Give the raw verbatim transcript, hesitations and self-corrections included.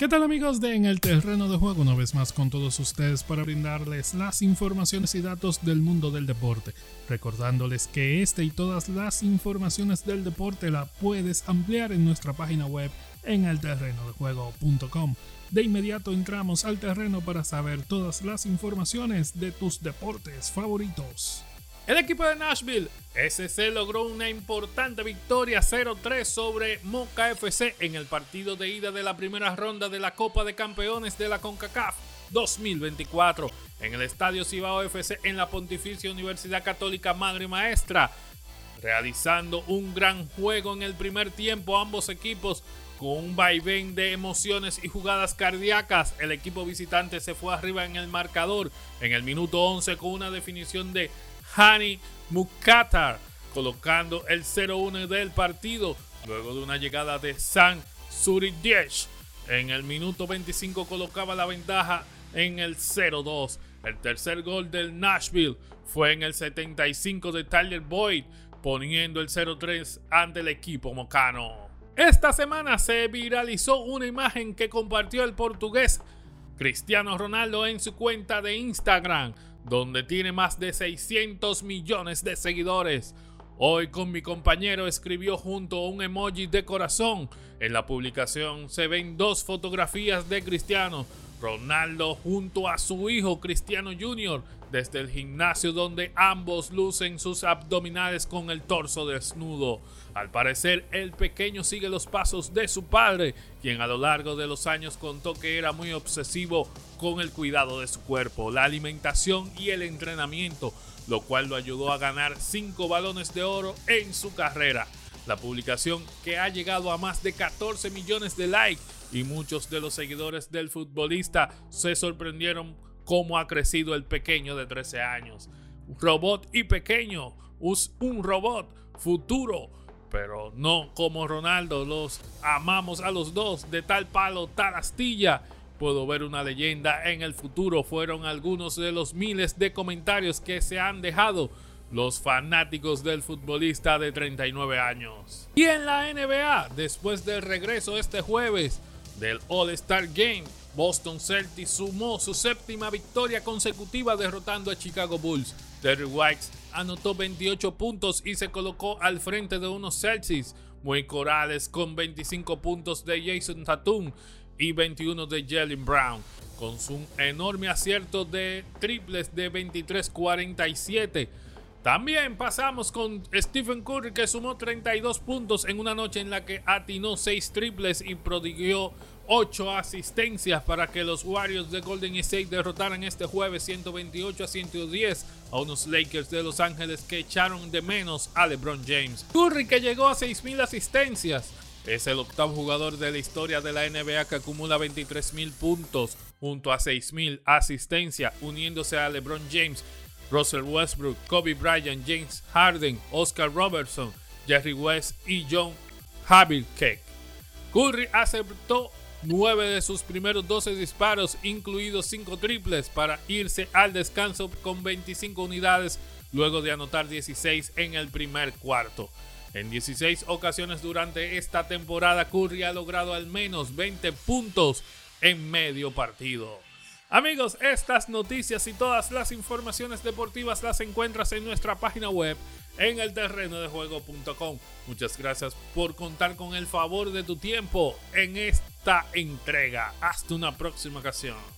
¿Qué tal, amigos de En el Terreno de Juego? Una vez más con todos ustedes para brindarles las informaciones y datos del mundo del deporte. Recordándoles que este y todas las informaciones del deporte la puedes ampliar en nuestra página web en el terreno de juego punto com. De inmediato entramos al terreno para saber todas las informaciones de tus deportes favoritos. El equipo de Nashville S C logró una importante victoria cero tres sobre Moca F C en el partido de ida de la primera ronda de la Copa de Campeones de la CONCACAF dos mil veinticuatro en el Estadio Cibao F C en la Pontificia Universidad Católica Madre y Maestra, realizando un gran juego en el primer tiempo. Ambos equipos con un vaivén de emociones y jugadas cardíacas. El equipo visitante se fue arriba en el marcador en el minuto once con una definición de Hani Mukhtar, colocando el cero uno del partido, luego de una llegada de Sam Suridesh. En el minuto veinticinco colocaba la ventaja en el cero dos. El tercer gol del Nashville fue en el setenta y cinco de Tyler Boyd, poniendo el cero tres ante el equipo mocano. Esta semana se viralizó una imagen que compartió el portugués Cristiano Ronaldo en su cuenta de Instagram, donde tiene más de seiscientos millones de seguidores. Hoy con mi compañero escribió junto a un emoji de corazón. En la publicación se ven dos fotografías de Cristiano Ronaldo junto a su hijo Cristiano junior desde el gimnasio, donde ambos lucen sus abdominales con el torso desnudo. Al parecer, el pequeño sigue los pasos de su padre, quien a lo largo de los años contó que era muy obsesivo con el cuidado de su cuerpo, la alimentación y el entrenamiento, lo cual lo ayudó a ganar cinco balones de oro en su carrera. La publicación, que ha llegado a más de catorce millones de likes, y muchos de los seguidores del futbolista se sorprendieron cómo ha crecido el pequeño de trece años. Un robot y pequeño, un robot futuro, pero no como Ronaldo. Los amamos a los dos, de tal palo, tal astilla. Puedo ver una leyenda en el futuro, fueron algunos de los miles de comentarios que se han dejado los fanáticos del futbolista de treinta y nueve años. Y en la N B A, después del regreso este jueves del All-Star Game, Boston Celtics sumó su séptima victoria consecutiva derrotando a Chicago Bulls. Derrick White anotó veintiocho puntos y se colocó al frente de unos Celtics muy corales con veinticinco puntos de Jason Tatum y veintiuno de Jaylen Brown, con su enorme acierto de triples de veintitrés cuarenta y siete. También pasamos con Stephen Curry, que sumó treinta y dos puntos en una noche en la que atinó seis triples y prodigió ocho asistencias para que los Warriors de Golden State derrotaran este jueves ciento veintiocho a ciento diez a unos Lakers de Los Ángeles que echaron de menos a LeBron James. Curry, que llegó a seis mil asistencias, es el octavo jugador de la historia de la N B A que acumula veintitrés mil puntos junto a seis mil asistencias, uniéndose a LeBron James, Russell Westbrook, Kobe Bryant, James Harden, Oscar Robertson, Jerry West y John Havlicek. Curry aceptó nueve de sus primeros doce disparos, incluidos cinco triples, para irse al descanso con veinticinco unidades luego de anotar dieciséis en el primer cuarto. En dieciséis ocasiones durante esta temporada, Curry ha logrado al menos veinte puntos en medio partido. Amigos, estas noticias y todas las informaciones deportivas las encuentras en nuestra página web en el terreno de juego punto com. Muchas gracias por contar con el favor de tu tiempo en esta entrega. Hasta una próxima ocasión.